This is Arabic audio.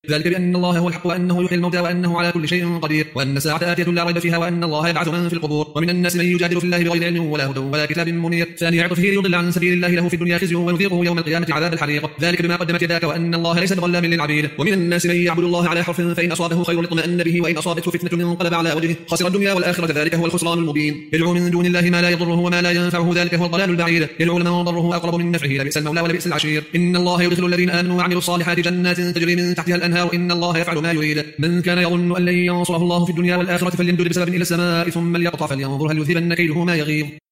ذلك بأن الله هو الحق وأنه يحيي الموتى وأنه على كل شيء قدير وأن الساعة آتية لا ريب فيها وأن الله يبعث من في القبور. ومن الناس من يجادل في الله بغير علم ولا هدى ولا كتاب منير. ثاني عطفه ليضل عن سبيل الله له في الدنيا خزي ونذيقه يوم القيامة عذاب الحريق. ذلك بما قدمت يداك وأن الله ليس بظلام للعبيد. ومن الناس من يعبد الله على حرف فإن أصابه خير اطمأن به وإن أصابته فتنة انقلب على وجهه خسر الدنيا والآخرة ذلك هو الخسران المبين. يدعو من دون الله ما لا يضره وما لا ينفعه ذلك هو الضلال البعيد. يدعو لمن ضره أقرب من نفعه لبئس المولى ولبئس العشير. إن الله يدخل الذين آمنوا وعملوا الصالحات جنات تجري من تحتها الأنهار إن الله يفعل ما يريد. من كان يظن أن لن ينصره الله في الدنيا والآخرة فليمدد بسبب إلى السماء ثم ليقطع فلينظر هل يذهبن كيده ما يغيظ.